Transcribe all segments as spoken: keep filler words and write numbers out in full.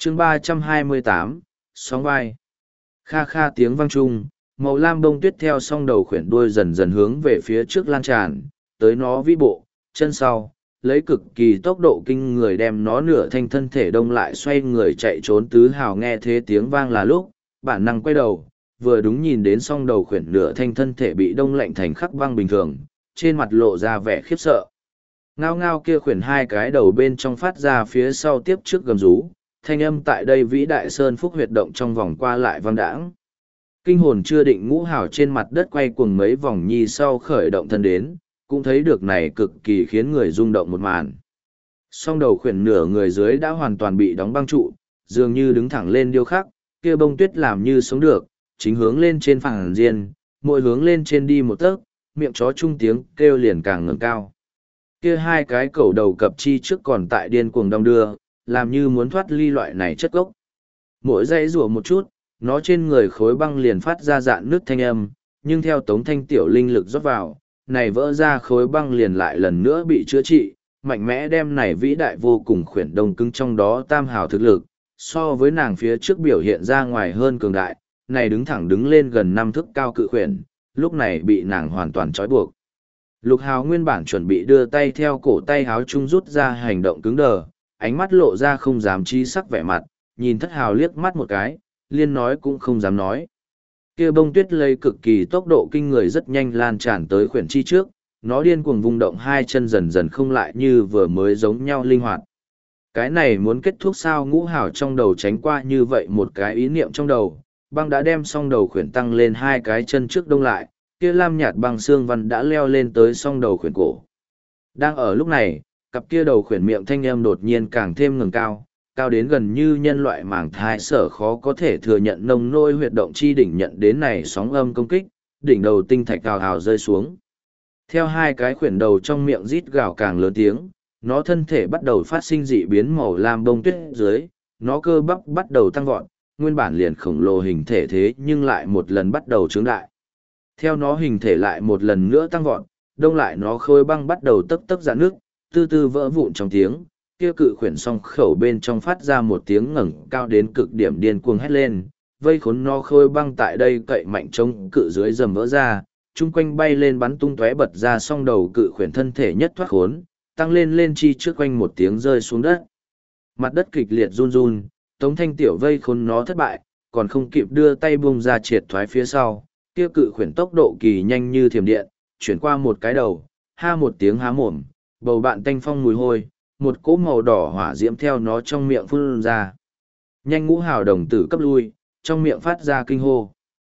chương ba trăm hai mươi tám, sóng vai. Kha kha tiếng vang trung, màu lam bông tuyết theo song đầu khuyển đuôi dần dần hướng về phía trước lan tràn, tới nó vĩ bộ, chân sau, lấy cực kỳ tốc độ kinh người đem nó nửa thanh thân thể đông lại xoay người chạy trốn. Tứ Hào nghe thế tiếng vang là lúc, bản năng quay đầu, vừa đúng nhìn đến song đầu khuyển nửa thanh thân thể bị đông lạnh thành khắc băng bình thường, trên mặt lộ ra vẻ khiếp sợ. Ngao ngao kia khuyển hai cái đầu bên trong phát ra phía sau tiếp trước gầm rú, thanh âm tại đây vĩ đại sơn phúc huyệt động trong vòng qua lại vang đãng. Kinh hồn chưa định Ngũ Hào trên mặt đất quay cuồng mấy vòng nhi sau khởi động thân đến, cũng thấy được này cực kỳ khiến người rung động một màn. Song đầu khuyển nửa người dưới đã hoàn toàn bị đóng băng trụ, dường như đứng thẳng lên điêu khắc, kia bông tuyết làm như sống được, chính hướng lên trên phẳng diên, mỗi hướng lên trên đi một tấc, miệng chó trung tiếng kêu liền càng ngẩng cao. Kia hai cái cầu đầu cập chi trước còn tại điên cuồng đong đưa, làm như muốn thoát ly loại này chất gốc. Mỗi dãy rủa một chút, nó trên người khối băng liền phát ra dạn nước thanh âm, nhưng theo Tống Thanh Tiểu linh lực rót vào, này vỡ ra khối băng liền lại lần nữa bị chữa trị, mạnh mẽ đem này vĩ đại vô cùng khuyển đông cứng trong đó tam hào thực lực, so với nàng phía trước biểu hiện ra ngoài hơn cường đại, này đứng thẳng đứng lên gần năm thước cao cự khuyển, lúc này bị nàng hoàn toàn trói buộc. Lục Hào nguyên bản chuẩn bị đưa tay theo cổ tay háo trung rút ra hành động cứng đờ, ánh mắt lộ ra không dám chi sắc vẻ mặt, nhìn Thất Hào liếc mắt một cái, liên nói cũng không dám nói. Kia bông tuyết lấy cực kỳ tốc độ kinh người rất nhanh lan tràn tới khuyển chi trước, nó điên cuồng vung động hai chân dần dần không lại như vừa mới giống nhau linh hoạt. Cái này muốn kết thúc sao? Ngũ Hào trong đầu tránh qua như vậy một cái ý niệm trong đầu, băng đã đem song đầu khuyển tăng lên hai cái chân trước đông lại, kia lam nhạt băng xương văn đã leo lên tới song đầu khuyển cổ. Đang ở lúc này, cặp kia đầu khuyển miệng thanh âm đột nhiên càng thêm ngừng cao, cao đến gần như nhân loại màng thai sở khó có thể thừa nhận nông nôi huyệt động chi đỉnh nhận đến này sóng âm công kích, đỉnh đầu tinh thạch gào hào rơi xuống. Theo hai cái khuyển đầu trong miệng rít gào càng lớn tiếng, nó thân thể bắt đầu phát sinh dị biến màu lam bông tuyết dưới, nó cơ bắp bắt đầu tăng vọt, nguyên bản liền khổng lồ hình thể thế nhưng lại một lần bắt đầu trướng đại. Theo nó hình thể lại một lần nữa tăng vọt, đông lại nó khối băng bắt đầu tấp tấp rạn nước, tư tư vỡ vụn trong tiếng, kia cự khuyển song khẩu bên trong phát ra một tiếng ngẩng cao đến cực điểm điên cuồng hét lên, vây khốn nó khối băng tại đây cậy mạnh chống cự dưới dầm vỡ ra, chung quanh bay lên bắn tung tóe bật ra song đầu cự khuyển thân thể nhất thoát khốn, tăng lên lên chi trước quanh một tiếng rơi xuống đất. Mặt đất kịch liệt run run, Tống Thanh Tiểu vây khốn nó thất bại, còn không kịp đưa tay buông ra triệt thoái phía sau, kia cự khuyển tốc độ kỳ nhanh như thiểm điện, chuyển qua một cái đầu, ha một tiếng há mồm, bầu bạn tanh phong mùi hôi, một cỗ màu đỏ hỏa diễm theo nó trong miệng phun ra. Nhanh Ngũ Hào đồng tử cấp lui, trong miệng phát ra kinh hô.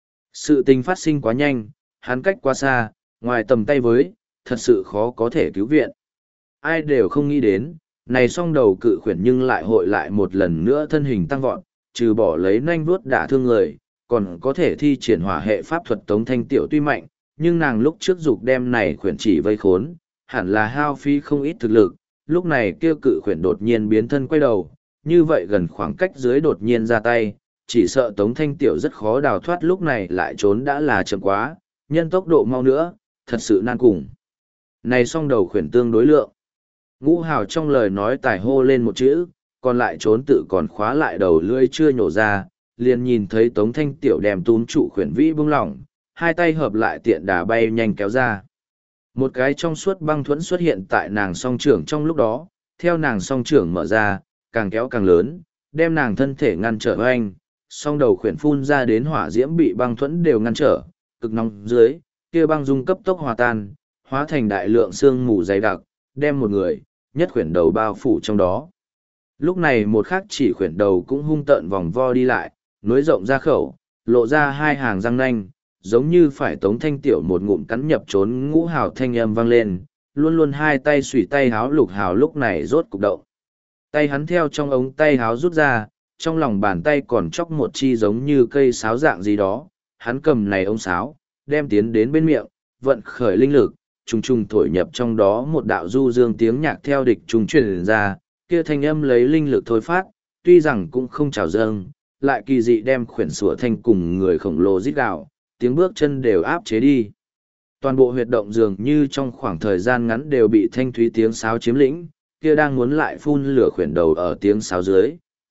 Sự tình phát sinh quá nhanh, hắn cách quá xa, ngoài tầm tay với, thật sự khó có thể cứu viện. Ai đều không nghĩ đến, này song đầu cự khuyển nhưng lại hội lại một lần nữa thân hình tăng vọt, trừ bỏ lấy nanh vuốt đả thương người, còn có thể thi triển hỏa hệ pháp thuật. Tống Thanh Tiểu tuy mạnh, nhưng nàng lúc trước dục đem này khuyển chỉ vây khốn, hẳn là hao phí không ít thực lực, lúc này kêu cự khuyển đột nhiên biến thân quay đầu, như vậy gần khoảng cách dưới đột nhiên ra tay, chỉ sợ Tống Thanh Tiểu rất khó đào thoát, lúc này lại trốn đã là chậm quá, nhân tốc độ mau nữa, thật sự nan cùng. Này song đầu khuyển tương đối lượng. Ngũ Hào trong lời nói tài hô lên một chữ, còn lại trốn tự còn khóa lại đầu lưỡi chưa nhổ ra, liền nhìn thấy Tống Thanh Tiểu đem túm trụ khuyển vĩ bung lỏng, hai tay hợp lại tiện đà bay nhanh kéo ra. Một cái trong suốt băng thuẫn xuất hiện tại nàng song trưởng trong lúc đó, theo nàng song trưởng mở ra, càng kéo càng lớn, đem nàng thân thể ngăn trở oanh, song đầu khuyển phun ra đến hỏa diễm bị băng thuẫn đều ngăn trở, cực nóng dưới, kia băng dung cấp tốc hòa tan, hóa thành đại lượng sương mù dày đặc, đem một người, nhất khuyển đầu bao phủ trong đó. Lúc này một khác chỉ khuyển đầu cũng hung tợn vòng vo đi lại, nối rộng ra khẩu, lộ ra hai hàng răng nanh, giống như phải Tống Thanh Tiểu một ngụm cắn nhập trốn. Ngũ Hào thanh âm vang lên, luôn luôn hai tay xủy tay háo. Lục Hào lúc này rốt cục động. Tay hắn theo trong ống tay háo rút ra, trong lòng bàn tay còn chóc một chi giống như cây sáo dạng gì đó, hắn cầm này ống sáo, đem tiến đến bên miệng, vận khởi linh lực, trùng trùng thổi nhập trong đó một đạo du dương tiếng nhạc theo địch trùng truyền ra, kia thanh âm lấy linh lực thôi phát, tuy rằng cũng không trào dâng, lại kỳ dị đem khuyển sủa thanh cùng người khổng lồ rít gào, tiếng bước chân đều áp chế đi. Toàn bộ huyệt động dường như trong khoảng thời gian ngắn đều bị thanh thúy tiếng sáo chiếm lĩnh, kia đang muốn lại phun lửa khuyển đầu ở tiếng sáo dưới,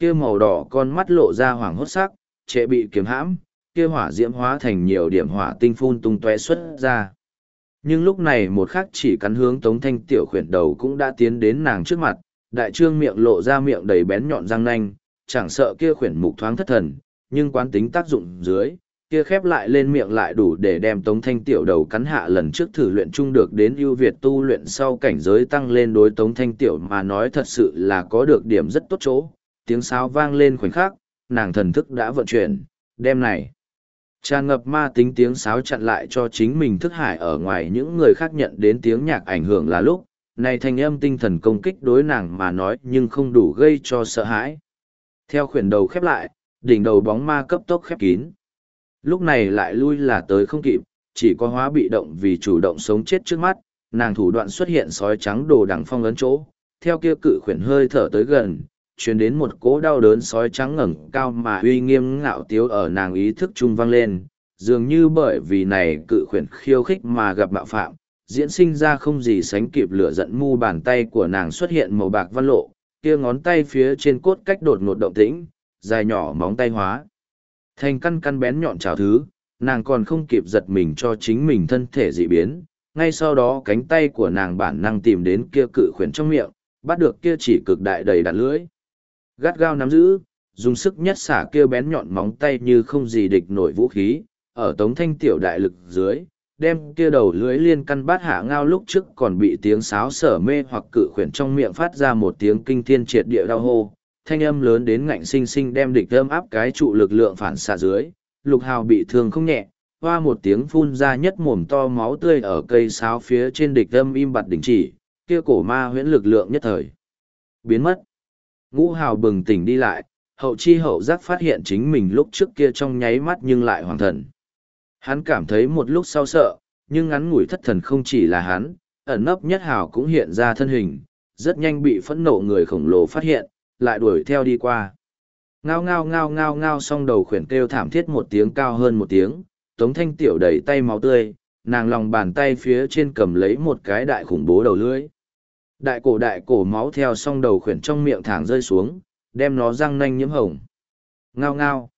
kia màu đỏ con mắt lộ ra hoàng hốt sắc, trệ bị kiếm hãm, kia hỏa diễm hóa thành nhiều điểm hỏa tinh phun tung tóe xuất ra. Nhưng lúc này một khắc chỉ cắn hướng Tống Thanh tiểu khuyển đầu cũng đã tiến đến nàng trước mặt, đại trương miệng lộ ra miệng đầy bén nhọn răng nanh, chẳng sợ kia khuyển mục thoáng thất thần, nhưng quán tính tác dụng dưới, kia khép lại lên miệng lại đủ để đem Tống Thanh tiểu đầu cắn hạ. Lần trước thử luyện chung được đến ưu việt tu luyện sau cảnh giới tăng lên, đối Tống Thanh tiểu mà nói thật sự là có được điểm rất tốt chỗ. Tiếng sáo vang lên khoảnh khắc, nàng thần thức đã vận chuyển, đem này tràn ngập ma tính tiếng sáo chặn lại cho chính mình thức hải ở ngoài những người khác nhận đến tiếng nhạc ảnh hưởng là lúc, này thanh âm tinh thần công kích đối nàng mà nói nhưng không đủ gây cho sợ hãi. Theo khuyển đầu khép lại, đỉnh đầu bóng ma cấp tốc khép kín. Lúc này lại lui là tới không kịp, chỉ có hóa bị động vì chủ động sống chết trước mắt, nàng thủ đoạn xuất hiện sói trắng đồ đằng phong ấn chỗ, theo kia cự khuyển hơi thở tới gần, truyền đến một cỗ đau đớn. Sói trắng ngẩng cao mà uy nghiêm ngạo tiếu ở nàng ý thức trung vang lên, dường như bởi vì này cự khuyển khiêu khích mà gặp mạo phạm, diễn sinh ra không gì sánh kịp lửa giận. Mu bàn tay của nàng xuất hiện màu bạc văn lộ, kia ngón tay phía trên cốt cách đột ngột động tĩnh, dài nhỏ móng tay hóa thành căn căn bén nhọn trào thứ, nàng còn không kịp giật mình cho chính mình thân thể dị biến, ngay sau đó cánh tay của nàng bản năng tìm đến kia cự khuyển trong miệng, bắt được kia chỉ cực đại đầy đặn lưỡi, gắt gao nắm giữ, dùng sức nhất xả kia bén nhọn móng tay như không gì địch nổi vũ khí, ở Tống Thanh tiểu đại lực dưới, đem kia đầu lưỡi liên căn bát hạ ngao. Lúc trước còn bị tiếng sáo sở mê hoặc cự khuyển trong miệng phát ra một tiếng kinh thiên triệt địa đau hô, thanh âm lớn đến ngạnh sinh sinh đem địch âm áp cái trụ lực lượng phản xạ dưới. Lục Hào bị thương không nhẹ, hoa một tiếng phun ra nhất mồm to máu tươi ở cây sáo phía trên. Địch âm im bặt đình chỉ, kia cổ ma huyễn lực lượng nhất thời biến mất. Ngũ Hào bừng tỉnh đi lại, hậu chi hậu giác phát hiện chính mình lúc trước kia trong nháy mắt nhưng lại hoàng thần. Hắn cảm thấy một lúc sau sợ, nhưng ngắn ngủi thất thần không chỉ là hắn, ẩn nấp nhất Hào cũng hiện ra thân hình, rất nhanh bị phẫn nộ người khổng lồ phát hiện, lại đuổi theo đi qua. Ngao ngao ngao ngao ngao, song đầu khuyển kêu thảm thiết một tiếng cao hơn một tiếng, Tống Thanh tiểu đẩy tay máu tươi, nàng lòng bàn tay phía trên cầm lấy một cái đại khủng bố đầu lưỡi. Đại cổ đại cổ máu theo song đầu khuyển trong miệng thẳng rơi xuống, đem nó răng nanh nhiễm hồng. Ngao ngao.